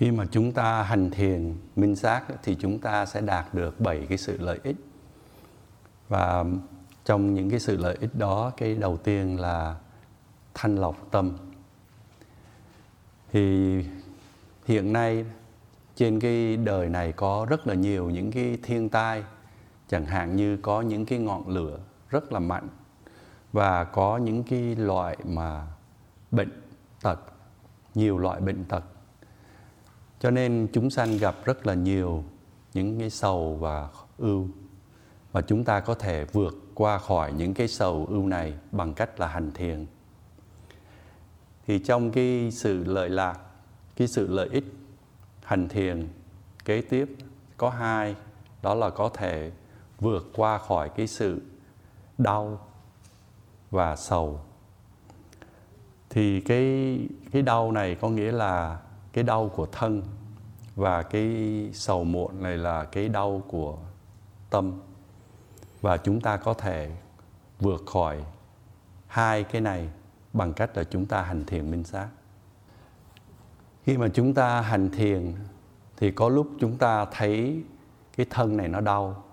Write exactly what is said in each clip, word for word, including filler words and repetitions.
Khi mà chúng ta hành thiền minh sát thì chúng ta sẽ đạt được bảy cái sự lợi ích. Và trong những cái sự lợi ích đó, cái đầu tiên là thanh lọc tâm. Thì hiện nay trên cái đời này có rất là nhiều những cái thiên tai, chẳng hạn như có những cái ngọn lửa rất là mạnh và có những cái loại mà bệnh tật, nhiều loại bệnh tật. Cho nên chúng sanh gặp rất là nhiều những cái sầu và ưu. Và chúng ta có thể vượt qua khỏi những cái sầu ưu này bằng cách là hành thiền. Thì trong cái sự lợi lạc, cái sự lợi ích hành thiền kế tiếp có hai, đó là có thể vượt qua khỏi cái sự đau và sầu. Thì cái, cái đau này có nghĩa là cái đau của thân, và cái sầu muộn này là cái đau của tâm. Và chúng ta có thể vượt khỏi hai cái này bằng cách là chúng ta hành thiền minh sát. Khi mà chúng ta hành thiền thì có lúc chúng ta thấy cái thân này nó đau.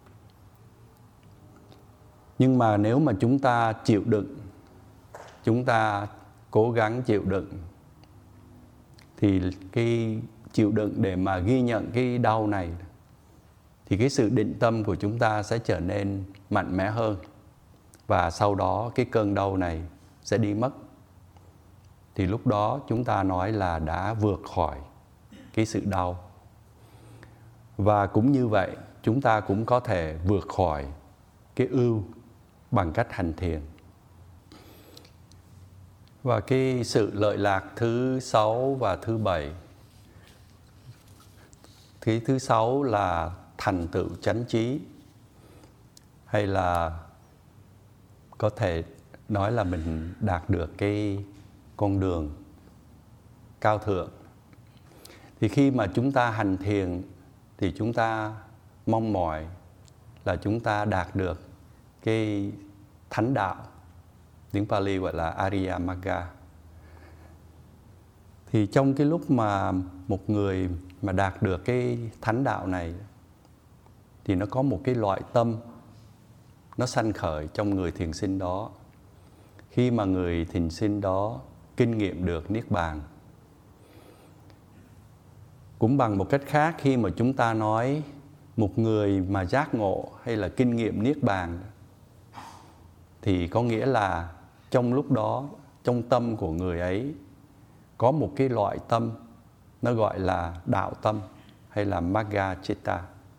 Nhưng mà nếu mà chúng ta chịu đựng, chúng ta cố gắng chịu đựng, thì cái chịu đựng để mà ghi nhận cái đau này, thì cái sự định tâm của chúng ta sẽ trở nên mạnh mẽ hơn. Và sau đó cái cơn đau này sẽ đi mất. Thì lúc đó chúng ta nói là đã vượt khỏi cái sự đau. Và cũng như vậy, chúng ta cũng có thể vượt khỏi cái ưu bằng cách hành thiền. Và cái sự lợi lạc thứ sáu và thứ bảy. Cái thứ sáu là thành tựu chánh trí, hay là có thể nói là mình đạt được cái con đường cao thượng. Thì khi mà chúng ta hành thiền thì chúng ta mong mỏi là chúng ta đạt được cái thánh đạo, tiếng Pali gọi là Ariya Magga. Thì trong cái lúc mà một người mà đạt được cái thánh đạo này thì nó có một cái loại tâm nó sanh khởi trong người thiền sinh đó. Khi mà người thiền sinh đó kinh nghiệm được Niết Bàn. Cũng bằng một cách khác, khi mà chúng ta nói một người mà giác ngộ hay là kinh nghiệm Niết Bàn, thì có nghĩa là trong lúc đó, trong tâm của người ấy có một cái loại tâm nó gọi là đạo tâm hay là Magga Chitta.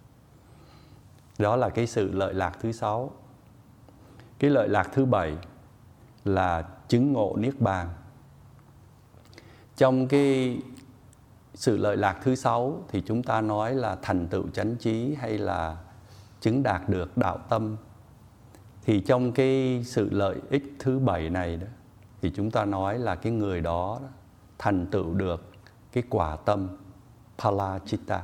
Đó là cái sự lợi lạc thứ sáu. Cái lợi lạc thứ bảy là chứng ngộ Niết Bàn. Trong cái sự lợi lạc thứ sáu thì chúng ta nói là thành tựu chánh trí hay là chứng đạt được đạo tâm. Thì trong cái sự lợi ích thứ bảy này đó, thì chúng ta nói là cái người đó thành tựu được cái quả tâm Phala-chitta.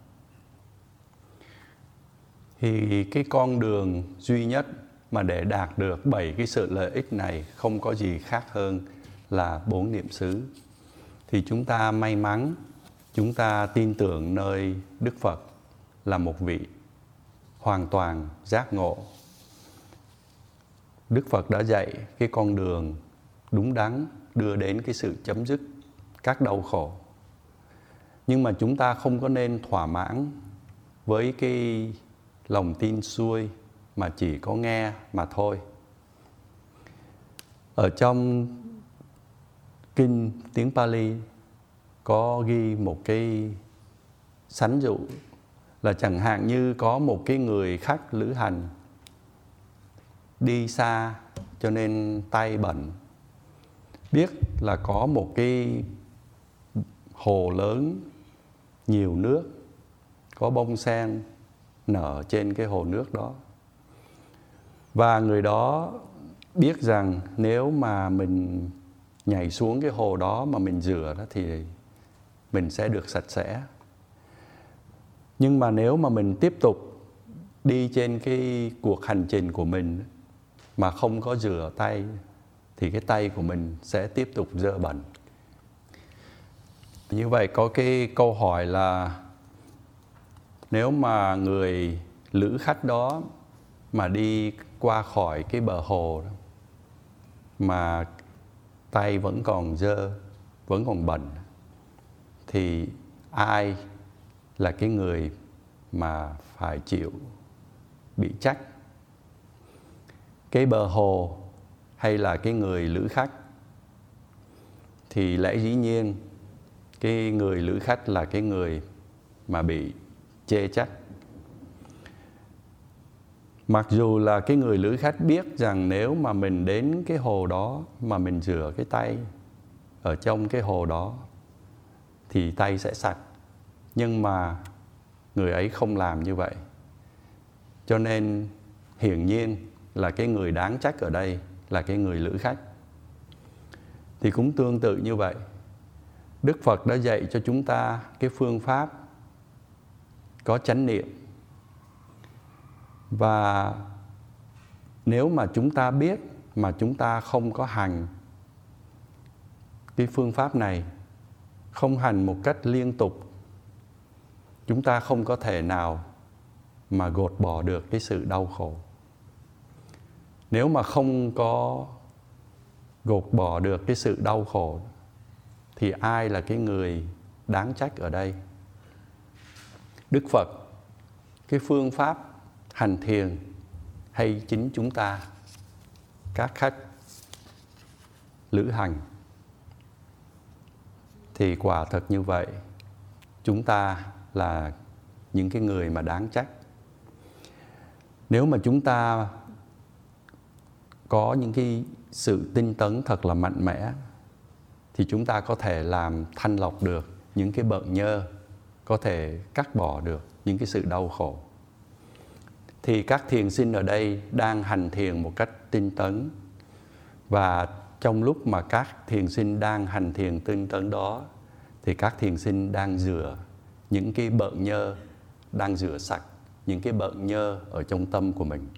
Thì cái con đường duy nhất mà để đạt được bảy cái sự lợi ích này không có gì khác hơn là bốn niệm xứ. Thì chúng ta may mắn, chúng ta tin tưởng nơi Đức Phật là một vị hoàn toàn giác ngộ. Đức Phật đã dạy cái con đường đúng đắn đưa đến cái sự chấm dứt các đau khổ. Nhưng mà chúng ta không có nên thỏa mãn với cái lòng tin xuôi mà chỉ có nghe mà thôi. Ở trong kinh tiếng Pali có ghi một cái sánh dụ là chẳng hạn như có một cái người khách lữ hành đi xa cho nên tay bẩn, biết là có một cái hồ lớn nhiều nước, có bông sen nở trên cái hồ nước đó. Và người đó biết rằng nếu mà mình nhảy xuống cái hồ đó mà mình rửa đó thì mình sẽ được sạch sẽ. Nhưng mà nếu mà mình tiếp tục đi trên cái cuộc hành trình của mình mà không có rửa tay thì cái tay của mình sẽ tiếp tục dơ bẩn. Như vậy có cái câu hỏi là nếu mà người lữ khách đó mà đi qua khỏi cái bờ hồ đó, mà tay vẫn còn dơ, vẫn còn bẩn, thì ai là cái người mà phải chịu bị trách? Cái bờ hồ hay là cái người lữ khách? Thì lẽ dĩ nhiên cái người lữ khách là cái người mà bị chê trách. Mặc dù là cái người lữ khách biết rằng nếu mà mình đến cái hồ đó mà mình rửa cái tay ở trong cái hồ đó thì tay sẽ sạch, nhưng mà người ấy không làm như vậy. Cho nên hiển nhiên là cái người đáng trách ở đây là cái người lữ khách. Thì cũng tương tự như vậy, Đức Phật đã dạy cho chúng ta cái phương pháp có chánh niệm. Và nếu mà chúng ta biết mà chúng ta không có hành cái phương pháp này, không hành một cách liên tục, chúng ta không có thể nào mà gột bỏ được cái sự đau khổ. Nếu mà không có gột bỏ được cái sự đau khổ thì ai là cái người đáng trách ở đây? Đức Phật, cái phương pháp hành thiền, hay chính chúng ta, các khách lữ hành? Thì quả thật như vậy, chúng ta là những cái người mà đáng trách. Nếu mà chúng ta có những cái sự tinh tấn thật là mạnh mẽ thì chúng ta có thể làm thanh lọc được những cái bợn nhơ, có thể cắt bỏ được những cái sự đau khổ. Thì các thiền sinh ở đây đang hành thiền một cách tinh tấn. Và trong lúc mà các thiền sinh đang hành thiền tinh tấn đó thì các thiền sinh đang rửa những cái bợn nhơ, đang rửa sạch những cái bợn nhơ ở trong tâm của mình.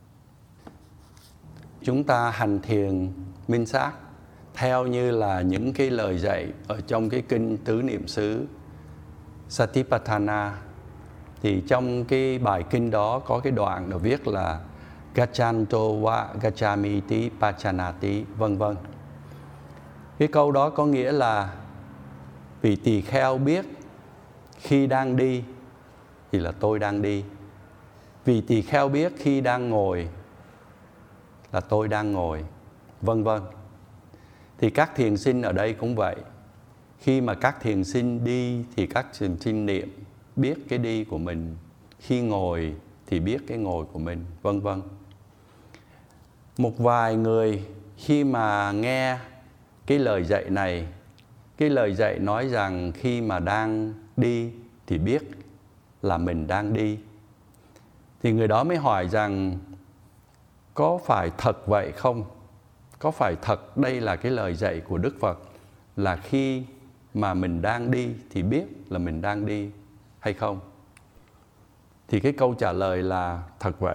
Chúng ta hành thiền minh sát theo như là những cái lời dạy ở trong cái kinh Tứ Niệm xứ Satipatthana. Thì trong cái bài kinh đó có cái đoạn nó viết là Gachanto wa gachamiti pachanati, vân vân. Cái câu đó có nghĩa là vị tỳ kheo biết khi đang đi thì là tôi đang đi. Vị tỳ kheo biết khi đang ngồi là tôi đang ngồi, vân vân. Thì các thiền sinh ở đây cũng vậy. Khi mà các thiền sinh đi thì các thiền sinh niệm biết cái đi của mình, khi ngồi thì biết cái ngồi của mình, vân vân. Một vài người khi mà nghe cái lời dạy này, cái lời dạy nói rằng khi mà đang đi thì biết là mình đang đi, thì người đó mới hỏi rằng có phải thật vậy không? Có phải thật đây là cái lời dạy của Đức Phật là khi mà mình đang đi thì biết là mình đang đi hay không? Thì cái câu trả lời là thật vậy.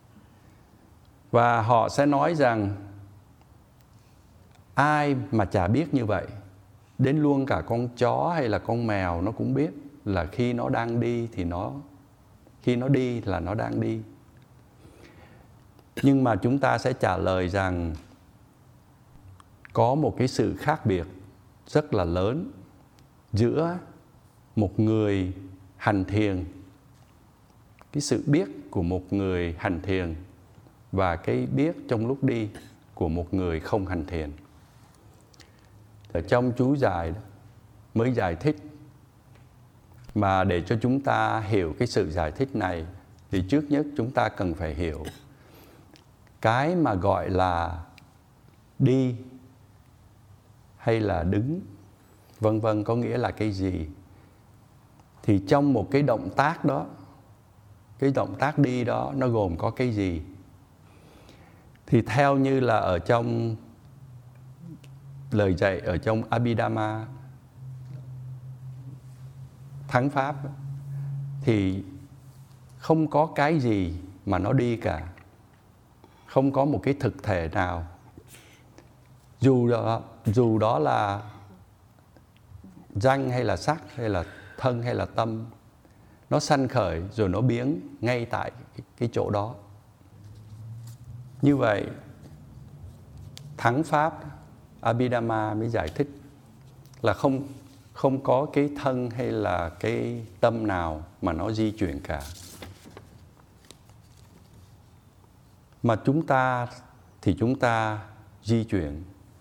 Và họ sẽ nói rằng ai mà chả biết như vậy, đến luôn cả con chó hay là con mèo nó cũng biết là khi nó đang đi thì nó khi nó đi là nó đang đi. Nhưng mà chúng ta sẽ trả lời rằng có một cái sự khác biệt rất là lớn giữa một người hành thiền, cái sự biết của một người hành thiền và cái biết trong lúc đi của một người không hành thiền. Ở trong chú giải đó, mới giải thích. Mà để cho chúng ta hiểu cái sự giải thích này thì trước nhất chúng ta cần phải hiểu cái mà gọi là đi hay là đứng, vân vân, có nghĩa là cái gì. Thì trong một cái động tác đó, cái động tác đi đó nó gồm có cái gì? Thì theo như là ở trong lời dạy ở trong Abhidhamma Thắng Pháp thì không có cái gì mà nó đi cả. Không có một cái thực thể nào, dù đó, dù đó là danh hay là sắc hay là thân hay là tâm, nó sanh khởi rồi nó biến ngay tại cái, cái chỗ đó. Như vậy thắng pháp Abhidhamma mới giải thích là không, không có cái thân hay là cái tâm nào mà nó di chuyển cả. Mà chúng ta thì chúng ta di chuyển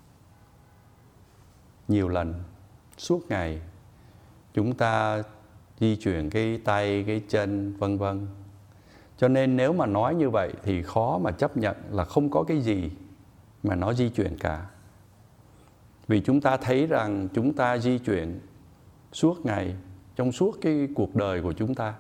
nhiều lần suốt ngày. Chúng ta di chuyển cái tay, cái chân, vân vân. Cho nên nếu mà nói như vậy thì khó mà chấp nhận là không có cái gì mà nó di chuyển cả. Vì chúng ta thấy rằng chúng ta di chuyển suốt ngày, trong suốt cái cuộc đời của chúng ta.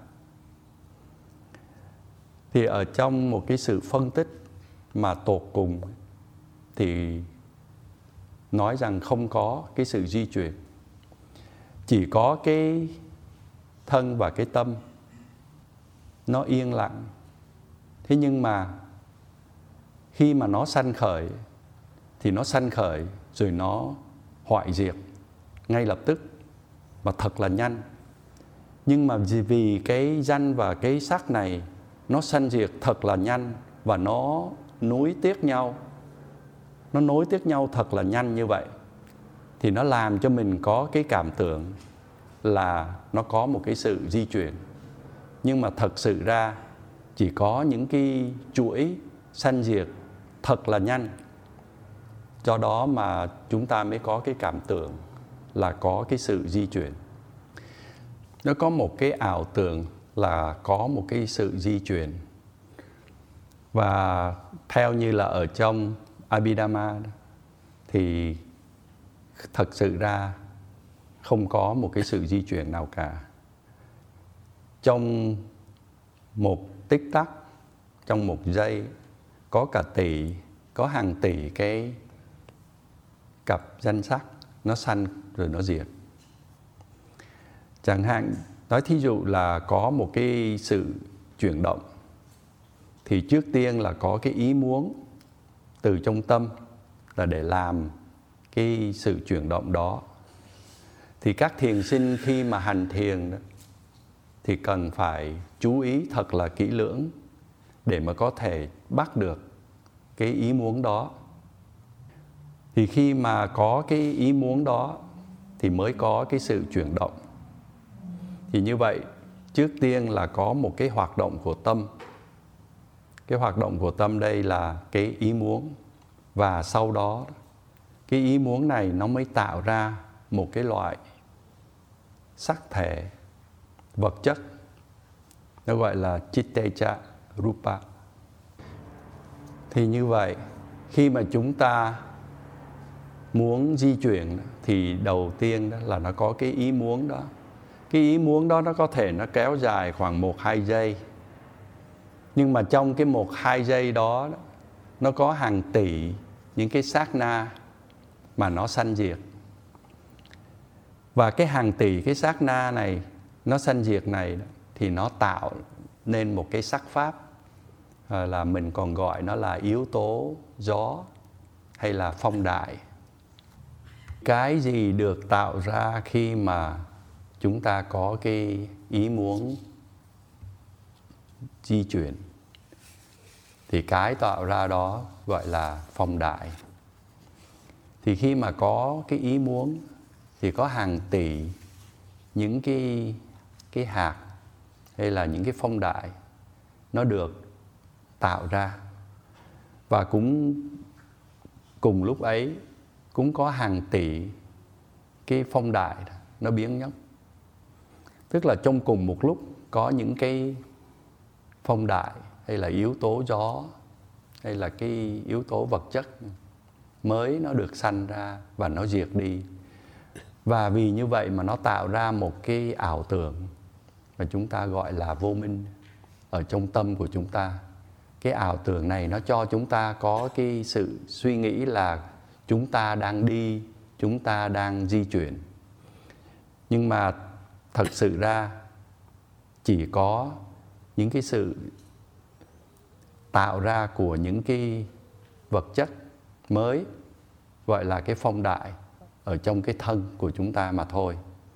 Thì ở trong một cái sự phân tích mà tột cùng thì nói rằng không có cái sự di chuyển. Chỉ có cái thân và cái tâm nó yên lặng. Thế nhưng mà khi mà nó sanh khởi thì nó sanh khởi rồi nó hoại diệt ngay lập tức và thật là nhanh. Nhưng mà vì cái danh và cái sắc này nó sanh diệt thật là nhanh và nó nối tiếp nhau, nó nối tiếp nhau thật là nhanh như vậy, thì nó làm cho mình có cái cảm tưởng là nó có một cái sự di chuyển. Nhưng mà thật sự ra chỉ có những cái chuỗi sanh diệt thật là nhanh. Do đó mà chúng ta mới có cái cảm tưởng là có cái sự di chuyển. Nó có một cái ảo tưởng là có một cái sự di chuyển. Và theo như là ở trong Abhidhamma thì thật sự ra không có một cái sự di chuyển nào cả. Trong một tích tắc, trong một giây, có cả tỷ, có hàng tỷ cái cặp danh sắc nó sanh rồi nó diệt. Chẳng hạn nói thí dụ là có một cái sự chuyển động, thì trước tiên là có cái ý muốn từ trong tâm là để làm cái sự chuyển động đó. Thì các thiền sinh khi mà hành thiền đó, thì cần phải chú ý thật là kỹ lưỡng để mà có thể bắt được cái ý muốn đó. Thì khi mà có cái ý muốn đó thì mới có cái sự chuyển động. Thì như vậy, trước tiên là có một cái hoạt động của tâm. Cái hoạt động của tâm đây là cái ý muốn. Và sau đó, cái ý muốn này nó mới tạo ra một cái loại sắc thể, vật chất. Nó gọi là Chitteja Rupa. Thì như vậy, khi mà chúng ta muốn di chuyển thì đầu tiên đó là nó có cái ý muốn đó. Cái ý muốn đó nó có thể nó kéo dài khoảng một hai giây. Nhưng mà trong cái một hai giây đó, đó nó có hàng tỷ những cái sát na mà nó sanh diệt. Và cái hàng tỷ cái sát na này, nó sanh diệt này thì nó tạo nên một cái sắc pháp, là mình còn gọi nó là yếu tố gió hay là phong đại. Cái gì được tạo ra khi mà chúng ta có cái ý muốn di chuyển thì cái tạo ra đó gọi là phong đại. Thì khi mà có cái ý muốn thì có hàng tỷ những cái, cái hạt hay là những cái phong đại nó được tạo ra. Và cũng cùng lúc ấy cũng có hàng tỷ cái phong đại nó biến mất. Tức là trong cùng một lúc có những cái phong đại hay là yếu tố gió hay là cái yếu tố vật chất mới nó được sanh ra và nó diệt đi. Và vì như vậy mà nó tạo ra một cái ảo tưởng mà chúng ta gọi là vô minh ở trong tâm của chúng ta. Cái ảo tưởng này nó cho chúng ta có cái sự suy nghĩ là chúng ta đang đi, chúng ta đang di chuyển. Nhưng mà thật sự ra chỉ có những cái sự tạo ra của những cái vật chất mới gọi là cái phong đại ở trong cái thân của chúng ta mà thôi.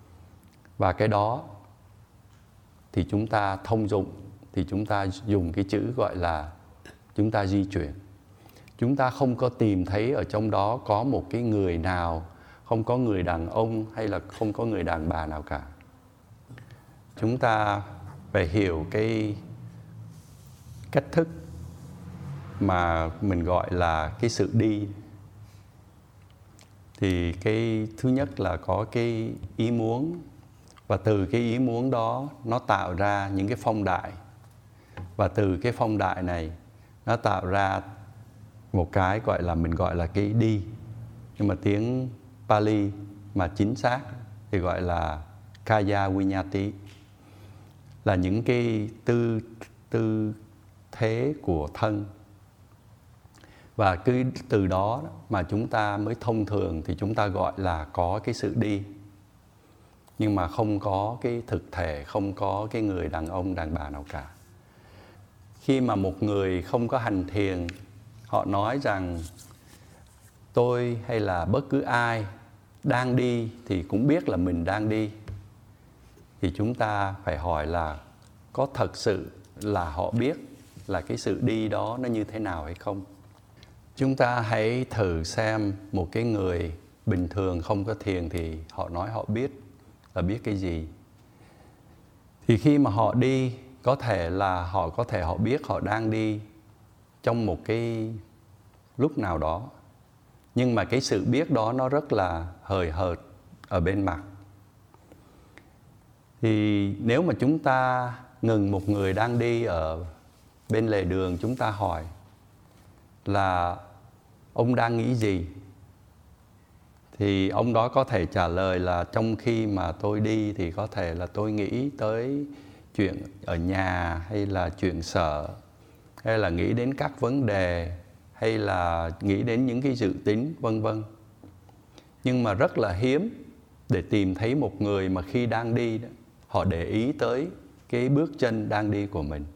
Và cái đó thì chúng ta thông dụng, thì chúng ta dùng cái chữ gọi là chúng ta di chuyển. Chúng ta không có tìm thấy ở trong đó có một cái người nào, không có người đàn ông hay là không có người đàn bà nào cả. Chúng ta phải hiểu cái cách thức mà mình gọi là cái sự đi. Thì cái thứ nhất là có cái ý muốn, và từ cái ý muốn đó nó tạo ra những cái phong đại, và từ cái phong đại này nó tạo ra một cái gọi là mình gọi là cái đi, nhưng mà tiếng Pali mà chính xác thì gọi là Kaya Vinyati, là những cái tư tư thế của thân. Và cứ từ đó mà chúng ta mới thông thường thì chúng ta gọi là có cái sự đi, nhưng mà không có cái thực thể, không có cái người đàn ông đàn bà nào cả. Khi mà một người không có hành thiền, họ nói rằng tôi hay là bất cứ ai đang đi thì cũng biết là mình đang đi, thì chúng ta phải hỏi là có thật sự là họ biết là cái sự đi đó nó như thế nào hay không? Chúng ta hãy thử xem một cái người bình thường không có thiền thì họ nói họ biết là biết cái gì. Thì khi mà họ đi, có thể là họ có thể họ biết họ đang đi trong một cái lúc nào đó, nhưng mà cái sự biết đó nó rất là hời hợt ở bên mặt. Thì nếu mà chúng ta ngừng một người đang đi ở bên lề đường, chúng ta hỏi là ông đang nghĩ gì, thì ông đó có thể trả lời là trong khi mà tôi đi thì có thể là tôi nghĩ tới chuyện ở nhà, hay là chuyện sợ, hay là nghĩ đến các vấn đề, hay là nghĩ đến những cái dự tính vân vân. Nhưng mà rất là hiếm để tìm thấy một người mà khi đang đi đó, họ để ý tới cái bước chân đang đi của mình.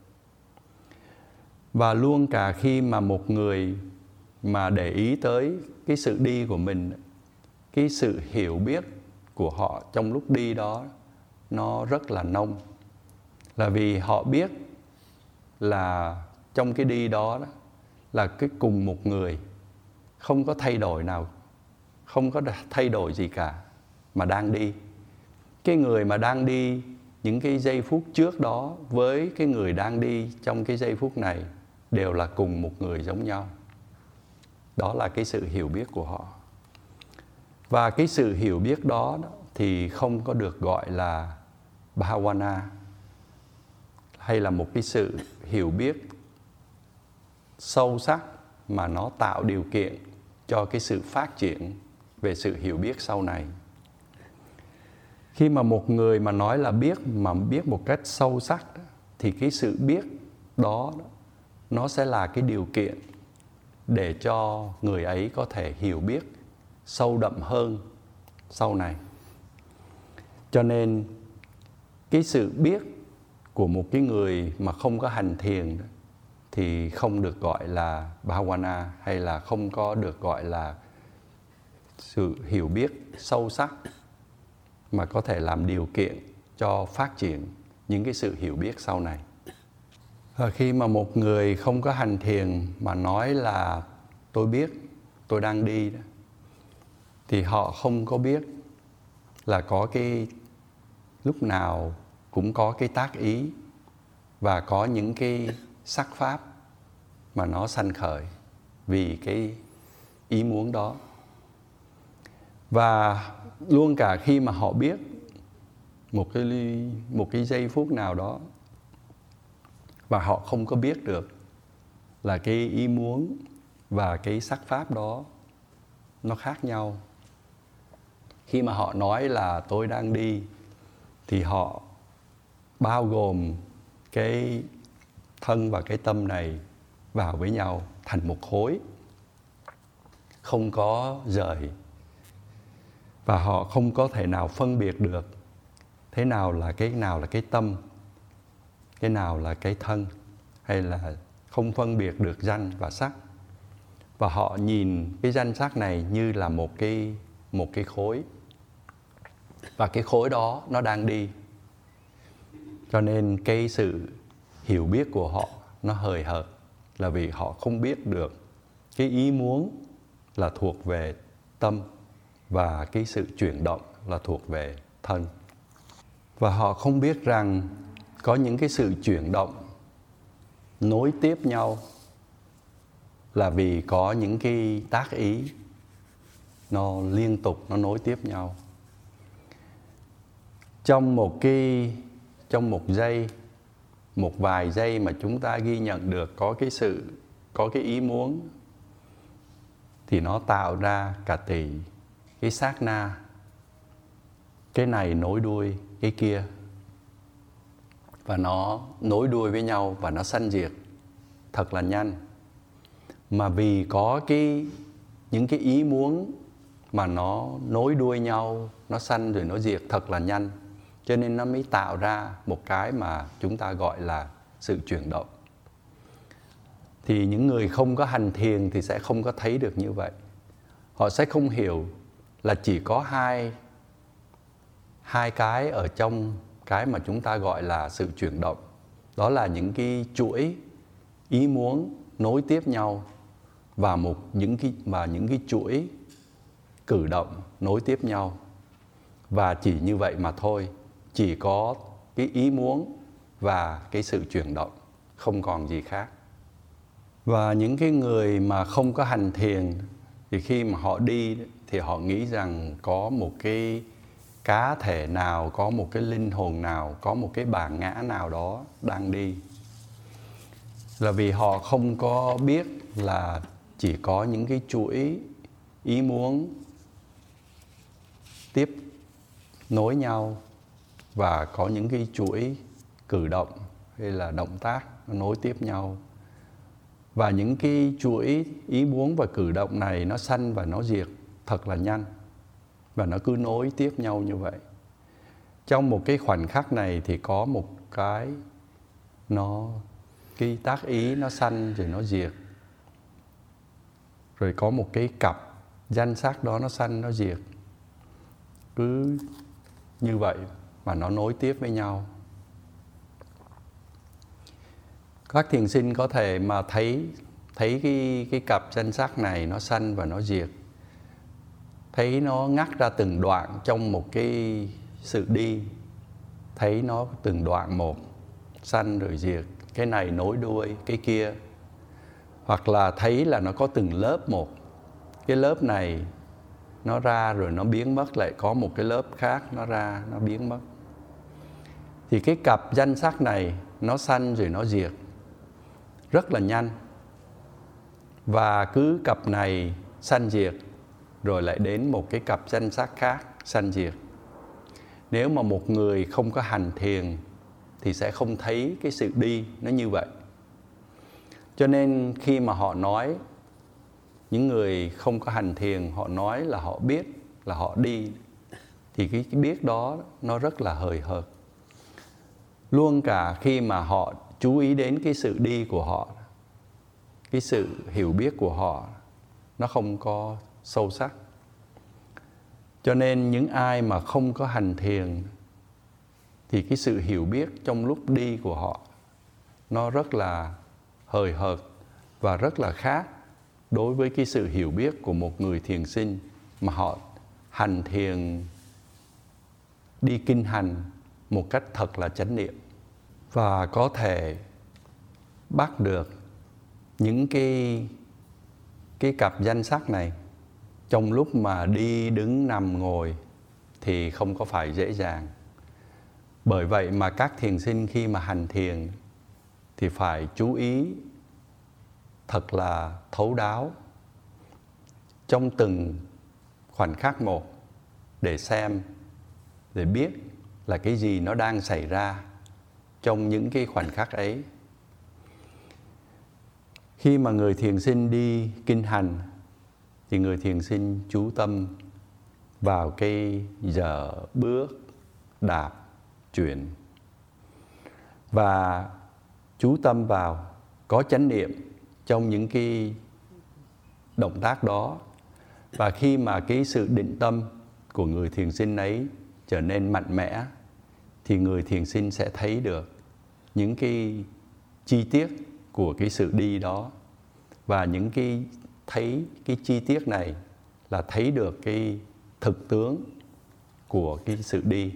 Và luôn cả khi mà một người mà để ý tới cái sự đi của mình, cái sự hiểu biết của họ trong lúc đi đó nó rất là nông. Là vì họ biết là trong cái đi đó, đó là cái cùng một người, không có thay đổi nào, không có thay đổi gì cả, mà đang đi. Cái người mà đang đi những cái giây phút trước đó với cái người đang đi trong cái giây phút này đều là cùng một người giống nhau. Đó là cái sự hiểu biết của họ. Và cái sự hiểu biết đó, đó thì không có được gọi là bhavana, hay là một cái sự hiểu biết sâu sắc mà nó tạo điều kiện cho cái sự phát triển về sự hiểu biết sau này. Khi mà một người mà nói là biết, mà biết một cách sâu sắc, thì cái sự biết đó nó sẽ là cái điều kiện để cho người ấy có thể hiểu biết sâu đậm hơn sau này. Cho nên cái sự biết của một cái người mà không có hành thiền thì không được gọi là bhavana, hay là không có được gọi là sự hiểu biết sâu sắc mà có thể làm điều kiện cho phát triển những cái sự hiểu biết sau này. Và khi mà một người không có hành thiền mà nói là tôi biết, tôi đang đi đó, thì họ không có biết là có cái lúc nào cũng có cái tác ý và có những cái sắc pháp mà nó sanh khởi vì cái ý muốn đó. Và luôn cả khi mà họ biết một cái, một cái giây phút nào đó và họ không có biết được là cái ý muốn và cái sắc pháp đó nó khác nhau. Khi mà họ nói là tôi đang đi thì họ bao gồm cái thân và cái tâm này vào với nhau thành một khối, không có rời. Và họ không có thể nào phân biệt được thế nào là cái nào là cái tâm, cái nào là cái thân, hay là không phân biệt được danh và sắc. Và họ nhìn cái danh sắc này như là một cái, một cái khối. và cái khối đó nó đang đi. Cho nên cái sự hiểu biết của họ nó hời hợt, là vì họ không biết được cái ý muốn là thuộc về tâm, và cái sự chuyển động là thuộc về thân. Và họ không biết rằng có những cái sự chuyển động nối tiếp nhau là vì có những cái tác ý nó liên tục, nó nối tiếp nhau. Trong một cái trong một giây, một vài giây mà chúng ta ghi nhận được có cái sự, có cái ý muốn, thì nó tạo ra cả tỷ cái sát na, cái này nối đuôi cái kia, và nó nối đuôi với nhau và nó sanh diệt thật là nhanh. Mà vì có cái những cái ý muốn mà nó nối đuôi nhau, nó sanh rồi nó diệt thật là nhanh, cho nên nó mới tạo ra một cái mà chúng ta gọi là sự chuyển động. Thì những người không có hành thiền thì sẽ không có thấy được như vậy. Họ sẽ không hiểu là chỉ có hai hai cái ở trong cái mà chúng ta gọi là sự chuyển động. Đó là những cái chuỗi ý muốn nối tiếp nhau, và một những cái và những cái chuỗi cử động nối tiếp nhau. Và chỉ như vậy mà thôi, chỉ có cái ý muốn và cái sự chuyển động, không còn gì khác. Và những cái người mà không có hành thiền thì khi mà họ đi thì họ nghĩ rằng có một cái cá thể nào, có một cái linh hồn nào, có một cái bản ngã nào đó đang đi. Là vì họ không có biết là chỉ có những cái chuỗi ý muốn tiếp nối nhau, và có những cái chuỗi cử động hay là động tác nó nối tiếp nhau. Và những cái chuỗi ý muốn và cử động này nó sanh và nó diệt thật là nhanh, và nó cứ nối tiếp nhau như vậy. Trong một cái khoảnh khắc này thì có một cái nó cái tác ý nó sanh rồi nó diệt. Rồi có một cái cặp danh sắc đó nó sanh nó diệt. Cứ như vậy mà nó nối tiếp với nhau. Các thiền sinh có thể mà thấy thấy cái cái cặp danh sắc này nó sanh và nó diệt. Thấy nó ngắt ra từng đoạn trong một cái sự đi. Thấy nó từng đoạn một, sanh rồi diệt, cái này nối đuôi cái kia. Hoặc là thấy là nó có từng lớp một. Cái lớp này nó ra rồi nó biến mất, lại có một cái lớp khác nó ra, nó biến mất. Thì cái cặp danh sắc này nó sanh rồi nó diệt rất là nhanh. Và cứ cặp này sanh diệt rồi lại đến một cái cặp danh sắc khác sanh diệt. Nếu mà một người không có hành thiền thì sẽ không thấy cái sự đi nó như vậy. Cho nên khi mà họ nói, những người không có hành thiền họ nói là họ biết, là họ đi, thì cái, cái biết đó nó rất là hời hợt. Luôn cả khi mà họ chú ý đến cái sự đi của họ, cái sự hiểu biết của họ nó không có sâu sắc. Cho nên những ai mà không có hành thiền thì cái sự hiểu biết trong lúc đi của họ nó rất là hời hợt và rất là khác đối với cái sự hiểu biết của một người thiền sinh mà họ hành thiền, đi kinh hành một cách thật là chánh niệm, và có thể bắt được những cái cái cặp danh sắc này trong lúc mà đi, đứng, nằm, ngồi thì không có phải dễ dàng. Bởi vậy mà các thiền sinh khi mà hành thiền thì phải chú ý thật là thấu đáo trong từng khoảnh khắc một, để xem, để biết là cái gì nó đang xảy ra trong những cái khoảnh khắc ấy. Khi mà người thiền sinh đi kinh hành thì người thiền sinh chú tâm vào cái giờ bước, đạp, chuyển, và chú tâm vào, có chánh niệm trong những cái động tác đó. Và khi mà cái sự định tâm của người thiền sinh ấy trở nên mạnh mẽ, thì người thiền sinh sẽ thấy được những cái chi tiết của cái sự đi đó. Và những cái thấy cái chi tiết này là thấy được cái thực tướng của cái sự đi.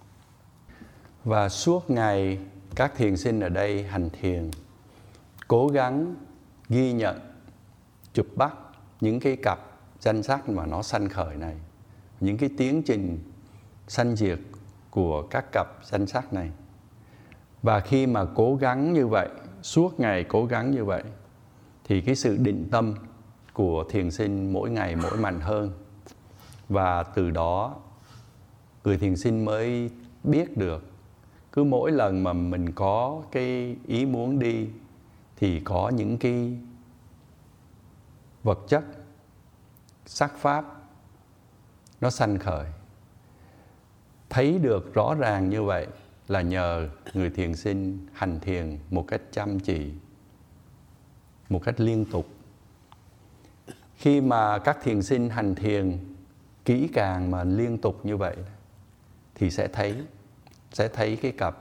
Và suốt ngày các thiền sinh ở đây hành thiền, cố gắng ghi nhận, chụp bắt những cái cặp danh sắc mà nó sanh khởi này, những cái tiến trình sanh diệt của các cặp danh sắc này. Và khi mà cố gắng như vậy, suốt ngày cố gắng như vậy, thì cái sự định tâm của thiền sinh mỗi ngày mỗi mạnh hơn. Và từ đó người thiền sinh mới biết được, cứ mỗi lần mà mình có cái ý muốn đi thì có những cái vật chất, sắc pháp nó sanh khởi. Thấy được rõ ràng như vậy là nhờ người thiền sinh hành thiền một cách chăm chỉ, một cách liên tục. Khi mà các thiền sinh hành thiền kỹ càng mà liên tục như vậy thì sẽ thấy sẽ thấy cái cặp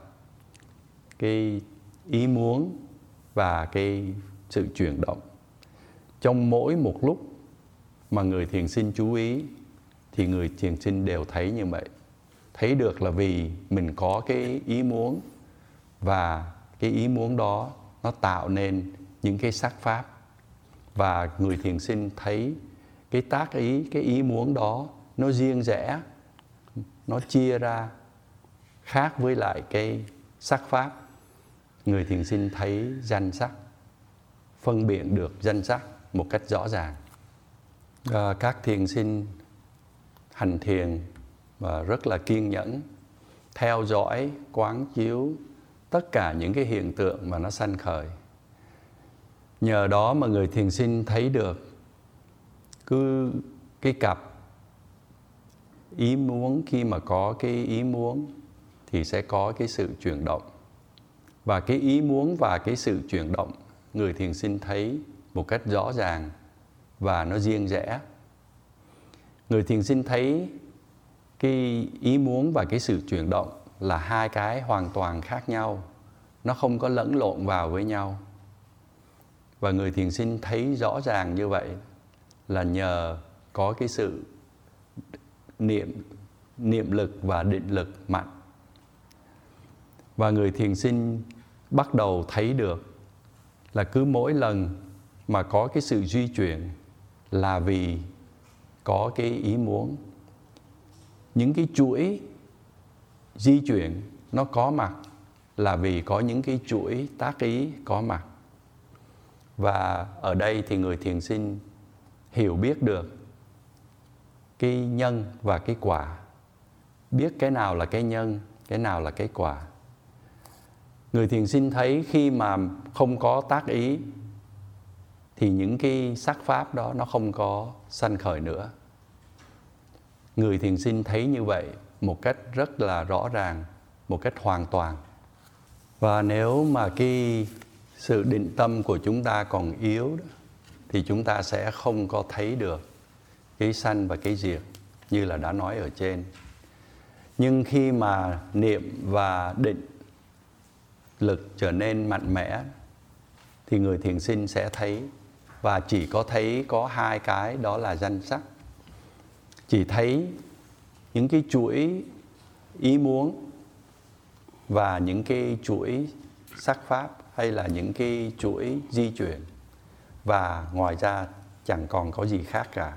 cái ý muốn và cái sự chuyển động. Trong mỗi một lúc mà người thiền sinh chú ý thì người thiền sinh đều thấy như vậy. Thấy được là vì mình có cái ý muốn, và cái ý muốn đó nó tạo nên những cái sắc pháp. Và người thiền sinh thấy cái tác ý, cái ý muốn đó nó riêng rẽ, nó chia ra khác với lại cái sắc pháp. Người thiền sinh thấy danh sắc, phân biệt được danh sắc một cách rõ ràng. À, các thiền sinh hành thiền và rất là kiên nhẫn, theo dõi, quán chiếu tất cả những cái hiện tượng mà nó sanh khởi. Nhờ đó mà người thiền sinh thấy được cứ cái cặp ý muốn, khi mà có cái ý muốn thì sẽ có cái sự chuyển động. Và cái ý muốn và cái sự chuyển động người thiền sinh thấy một cách rõ ràng và nó riêng rẽ. Người thiền sinh thấy cái ý muốn và cái sự chuyển động là hai cái hoàn toàn khác nhau, nó không có lẫn lộn vào với nhau. Và người thiền sinh thấy rõ ràng như vậy là nhờ có cái sự niệm, niệm lực và định lực mạnh. Và người thiền sinh bắt đầu thấy được là cứ mỗi lần mà có cái sự di chuyển là vì có cái ý muốn. Những cái chuỗi di chuyển nó có mặt là vì có những cái chuỗi tác ý có mặt. Và ở đây thì người thiền sinh hiểu biết được cái nhân và cái quả, biết cái nào là cái nhân, cái nào là cái quả. Người thiền sinh thấy khi mà không có tác ý thì những cái sắc pháp đó nó không có sanh khởi nữa. Người thiền sinh thấy như vậy một cách rất là rõ ràng, một cách hoàn toàn. Và nếu mà cái sự định tâm của chúng ta còn yếu đó, thì chúng ta sẽ không có thấy được cái sanh và cái diệt như là đã nói ở trên. Nhưng khi mà niệm và định lực trở nên mạnh mẽ thì người thiền sinh sẽ thấy, và chỉ có thấy có hai cái, đó là danh sắc. Chỉ thấy những cái chuỗi ý muốn và những cái chuỗi sắc pháp, hay là những cái chuỗi di chuyển, và ngoài ra chẳng còn có gì khác cả.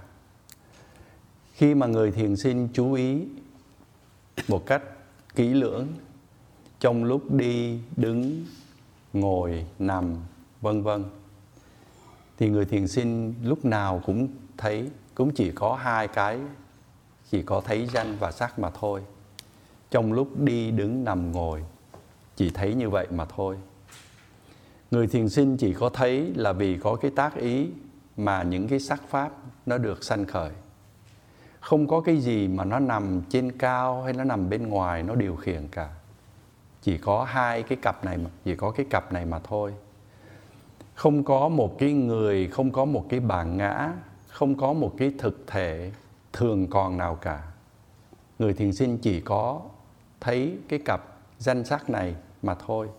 Khi mà người thiền sinh chú ý một cách kỹ lưỡng trong lúc đi, đứng, ngồi, nằm, vân vân, thì người thiền sinh lúc nào cũng thấy, cũng chỉ có hai cái, chỉ có thấy danh và sắc mà thôi. Trong lúc đi, đứng, nằm, ngồi chỉ thấy như vậy mà thôi. Người thiền sinh chỉ có thấy là vì có cái tác ý mà những cái sắc pháp nó được sanh khởi. Không có cái gì mà nó nằm trên cao hay nó nằm bên ngoài nó điều khiển cả. Chỉ có hai cái cặp này, chỉ có cái cặp này mà thôi. Không có một cái người, không có một cái bản ngã, không có một cái thực thể thường còn nào cả. người thiền sinh chỉ có thấy cái cặp danh sắc này mà thôi.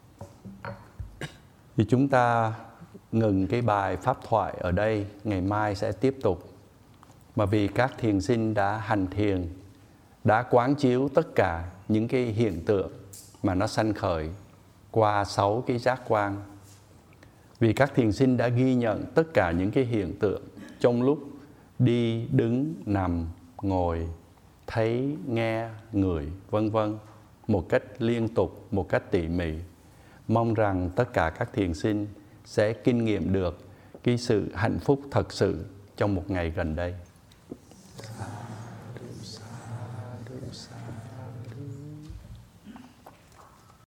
Thì chúng ta ngừng cái bài pháp thoại ở đây, ngày mai sẽ tiếp tục. Mà vì các thiền sinh đã hành thiền, đã quán chiếu tất cả những cái hiện tượng mà nó sanh khởi qua sáu cái giác quan. Vì các thiền sinh đã ghi nhận tất cả những cái hiện tượng trong lúc đi, đứng, nằm, ngồi, thấy, nghe, ngửi, vân vân, một cách liên tục, một cách tỉ mỉ. Mong rằng tất cả các thiền sinh sẽ kinh nghiệm được cái sự hạnh phúc thật sự trong một ngày gần đây.